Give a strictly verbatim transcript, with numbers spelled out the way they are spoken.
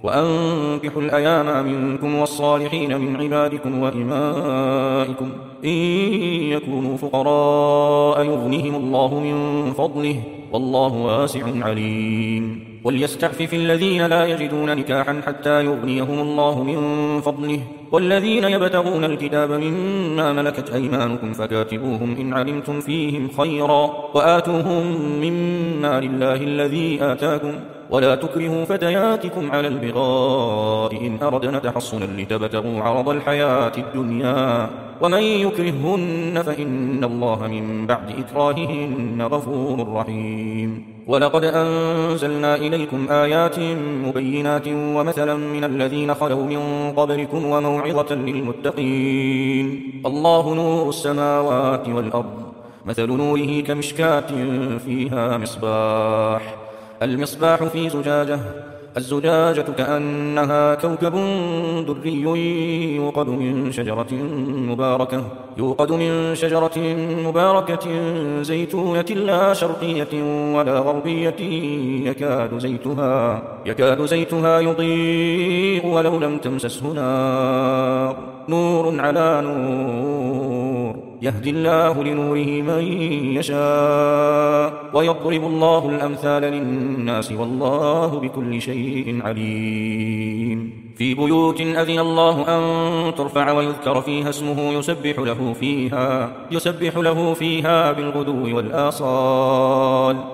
وأنكحوا الأيام منكم والصالحين من عبادكم وإمائكم إن يكونوا فقراء يغنهم الله من فضله والله واسع عليم. وليستعفف الذين لا يجدون نكاحا حتى يغنيهم الله من فضله والذين يبتغون الكتاب مما ملكت أيمانكم فكاتبوهم إن علمتم فيهم خيرا وآتوهم مما لله الذي آتاكم ولا تكرهوا فتياتكم على البغاء إن أردنا تحصنا لتبتغوا عرض الحياة الدنيا ومن يكرههن فإن الله من بعد إكراههن غفور رحيم. ولقد أنزلنا إليكم آيات مبينات ومثلا من الذين خلوا من قبلكم وموعظة للمتقين. الله نور السماوات والأرض مثل نوره كمشكاة فيها مصباح المصباح في زجاجة الزجاجة كأنها كوكب دري يوقد من شجرة مباركة يوقد من شجرة مباركة زيتونة لا شرقية ولا غربية يكاد زيتها يكاد زيتها يضيء ولو لم تمسسه نار نور على نور يهدي الله لنوره من يشاء ويضرب الله الأمثال للناس والله بكل شيء عليم. في بيوت أذن الله أن ترفع ويذكر فيها اسمه يسبح له فيها يسبح له فيها بالغدو والآصال